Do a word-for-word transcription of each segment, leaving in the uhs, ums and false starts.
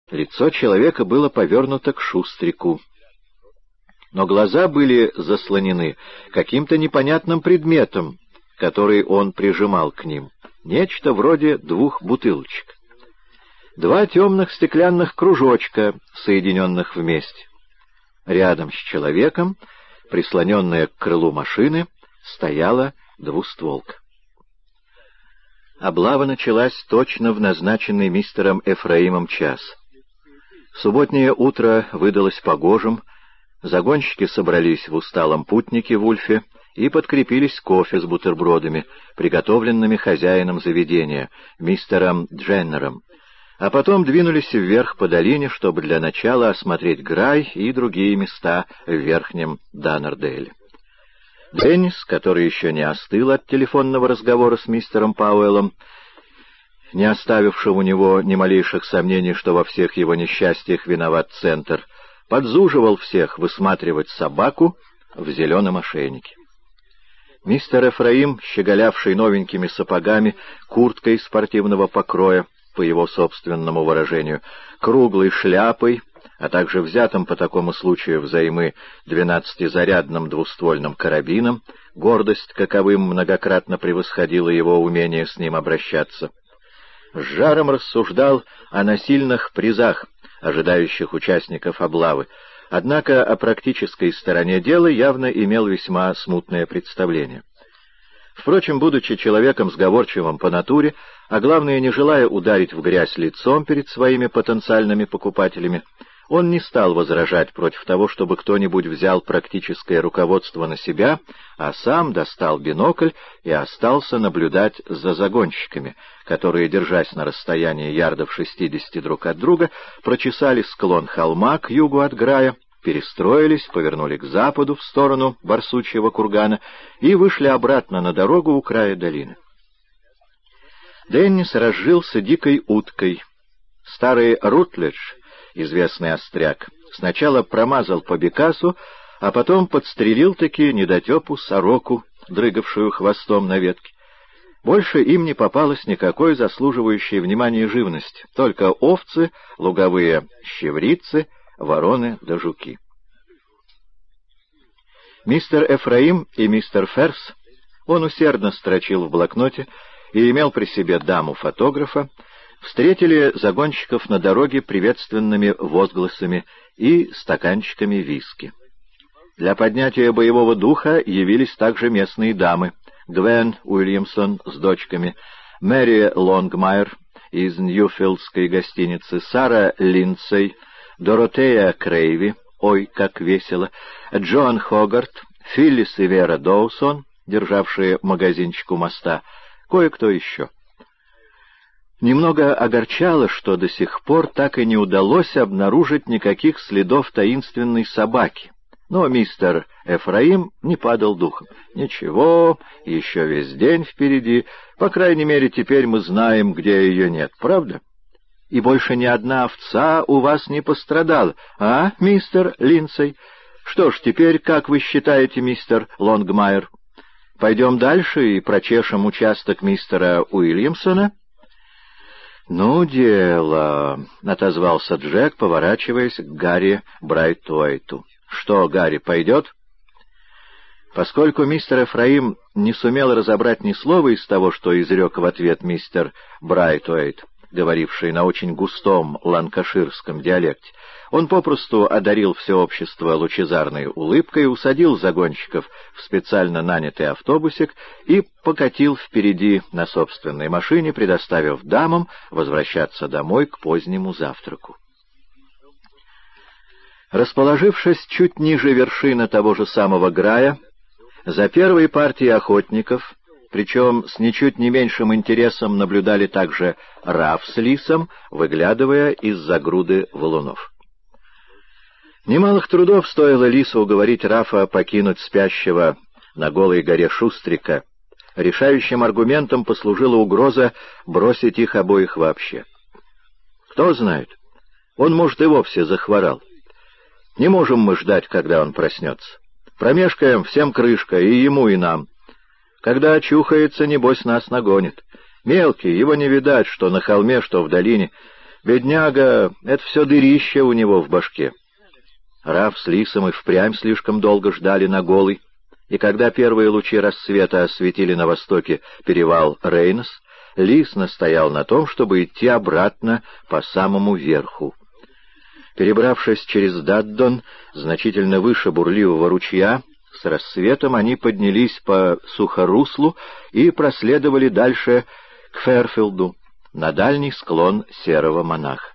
Лицо человека было повернуто к Шустрику, но глаза были заслонены каким-то непонятным предметом, который он прижимал к ним, нечто вроде двух бутылочек. Два темных стеклянных кружочка, соединенных вместе. Рядом с человеком, прислоненная к крылу машины, стояла двустволка. Облава началась точно в назначенный мистером Эфраимом час. Субботнее утро выдалось погожим, загонщики собрались в усталом путнике в Ульфе и подкрепились кофе с бутербродами, приготовленными хозяином заведения, мистером Дженнером, а потом двинулись вверх по долине, чтобы для начала осмотреть Грай и другие места в верхнем Даннердейле. Деннис, который еще не остыл от телефонного разговора с мистером Пауэллом, не оставившим у него ни малейших сомнений, что во всех его несчастьях виноват Центр, подзуживал всех высматривать собаку в зеленом ошейнике. Мистер Эфраим, щеголявший новенькими сапогами, курткой спортивного покроя, по его собственному выражению, круглой шляпой, а также взятым по такому случаю взаймы двенадцатизарядным двуствольным карабином, гордость каковым многократно превосходила его умение с ним обращаться, с жаром рассуждал о насильных призах, ожидающих участников облавы, однако о практической стороне дела явно имел весьма смутное представление. Впрочем, будучи человеком сговорчивым по натуре, а главное, не желая ударить в грязь лицом перед своими потенциальными покупателями, он не стал возражать против того, чтобы кто-нибудь взял практическое руководство на себя, а сам достал бинокль и остался наблюдать за загонщиками, которые, держась на расстоянии ярдов шестидесяти друг от друга, прочесали склон холма к югу от Грая, перестроились, повернули к западу в сторону Барсучьего кургана и вышли обратно на дорогу у края долины. Деннис разжился дикой уткой. Старый Рутледж, известный остряк, сначала промазал по бекасу, а потом подстрелил-таки недотепу сороку, дрыгавшую хвостом на ветке. Больше им не попалось никакой заслуживающей внимания живности, только овцы, луговые щеврицы, вороны да жуки. Мистер Эфраим и мистер Ферс, он усердно строчил в блокноте и имел при себе даму-фотографа, встретили загонщиков на дороге приветственными возгласами и стаканчиками виски. Для поднятия боевого духа явились также местные дамы: Гвен Уильямсон с дочками, Мэри Лонгмайер из Ньюфилдской гостиницы, Сара Линдсей, Доротея Крейви, ой, как весело, Джоан Хогарт, Филлис и Вера Доусон, державшие магазинчик у моста, кое-кто еще. Немного огорчало, что до сих пор так и не удалось обнаружить никаких следов таинственной собаки. Но мистер Эфраим не падал духом. Ничего, еще весь день впереди, по крайней мере, теперь мы знаем, где ее нет, правда? И больше ни одна овца у вас не пострадала, а, мистер Линдсей? Что ж, теперь, как вы считаете, мистер Лонгмайер, пойдем дальше и прочешем участок мистера Уильямсона? «Ну, дело», — отозвался Джек, поворачиваясь к Гарри Брайтуэйту. «Что, Гарри, пойдет?» Поскольку мистер Эфраим не сумел разобрать ни слова из того, что изрек в ответ мистер Брайтуэйт, говоривший на очень густом ланкаширском диалекте, он попросту одарил все общество лучезарной улыбкой, усадил загонщиков в специально нанятый автобусик и покатил впереди на собственной машине, предоставив дамам возвращаться домой к позднему завтраку. Расположившись чуть ниже вершины того же самого Грая, за первой партией охотников, причем с ничуть не меньшим интересом наблюдали также Раф с Лисом, выглядывая из-за груды валунов. Немалых трудов стоило Лису уговорить Рафа покинуть спящего на голой горе Шустрика. Решающим аргументом послужила угроза бросить их обоих вообще. Кто знает, он, может, и вовсе захворал. Не можем мы ждать, когда он проснется. Промешкаем, всем крышка, и ему, и нам. Когда очухается, небось, нас нагонит. Мелкий, его не видать, что на холме, что в долине. Бедняга, это все дырище у него в башке. Раф с Лисом и впрямь слишком долго ждали на голой, и когда первые лучи рассвета осветили на востоке перевал Рейнос, Лис настоял на том, чтобы идти обратно по самому верху. Перебравшись через Даддон, значительно выше бурливого ручья, с рассветом они поднялись по сухоруслу и проследовали дальше к Ферфилду, на дальний склон Серого Монаха.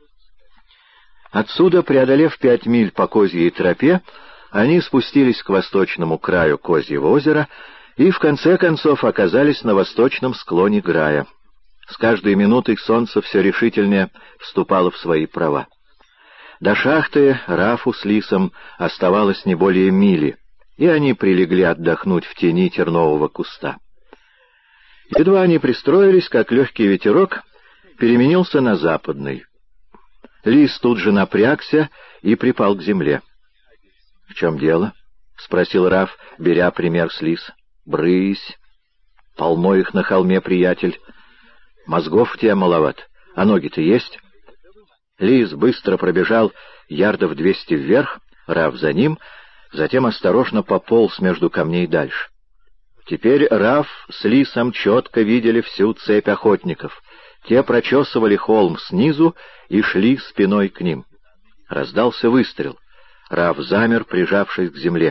Отсюда, преодолев пять миль по Козьей тропе, они спустились к восточному краю Козьего озера и в конце концов оказались на восточном склоне Грая. С каждой минутой солнце все решительнее вступало в свои права. До шахты Рафу с Лисом оставалось не более мили, и они прилегли отдохнуть в тени тернового куста. Едва они пристроились, как легкий ветерок переменился на западный. Лис тут же напрягся и припал к земле. — В чем дело? — спросил Раф, беря пример с Лиса. — Брысь. Полно их на холме, приятель. Мозгов у тебя маловато. А ноги-то есть? Лис быстро пробежал ярдов двести вверх, Раф за ним, затем осторожно пополз между камней дальше. Теперь Раф с Лисом четко видели всю цепь охотников. Те прочесывали холм снизу и шли спиной к ним. Раздался выстрел. Раф замер, прижавшись к земле.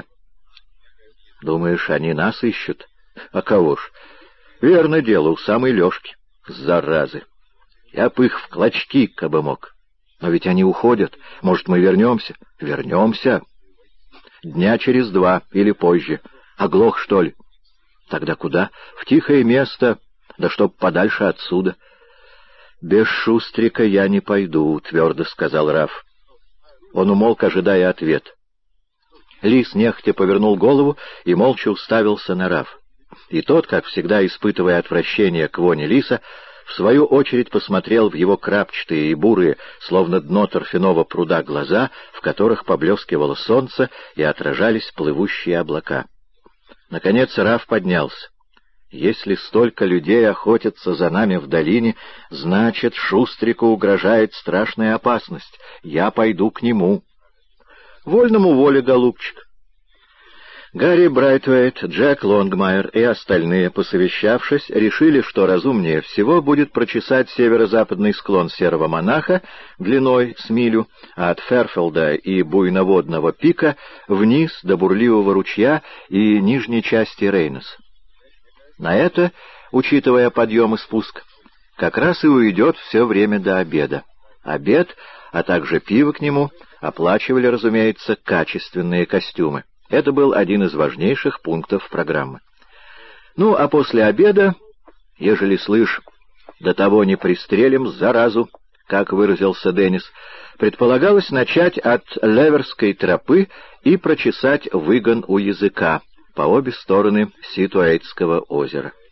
— Думаешь, они нас ищут? А кого ж? Верно дело, у самой Лёшки. Заразы! Я б их в клочки, кабы мог. Но ведь они уходят. Может, мы вернемся? Вернемся. Дня через два или позже. Оглох, что ли? Тогда куда? В тихое место, да чтоб подальше отсюда. Без Шустрика я не пойду, твердо сказал Раф. Он умолк, ожидая ответ. Лис нехотя повернул голову и молча уставился на Раф. И тот, как всегда испытывая отвращение к воне Лиса, в свою очередь посмотрел в его крапчатые и бурые, словно дно торфяного пруда, глаза, в которых поблескивало солнце и отражались плывущие облака. Наконец Раф поднялся. «Если столько людей охотятся за нами в долине, значит, Шустрику угрожает страшная опасность. Я пойду к нему». «Вольному воле, голубчик». Гарри Брайтвейт, Джек Лонгмайер и остальные, посовещавшись, решили, что разумнее всего будет прочесать северо-западный склон Серого Монаха длиной с милю, а от Ферфилда и Буйноводного пика вниз до бурливого ручья и нижней части Рейнос. На это, учитывая подъем и спуск, как раз и уйдет все время до обеда. Обед, а также пиво к нему, оплачивали, разумеется, качественные костюмы. Это был один из важнейших пунктов программы. Ну, а после обеда, ежели, слышь, до того не пристрелим заразу, как выразился Деннис, предполагалось начать от Леверской тропы и прочесать выгон у языка по обе стороны Ситуэйтского озера.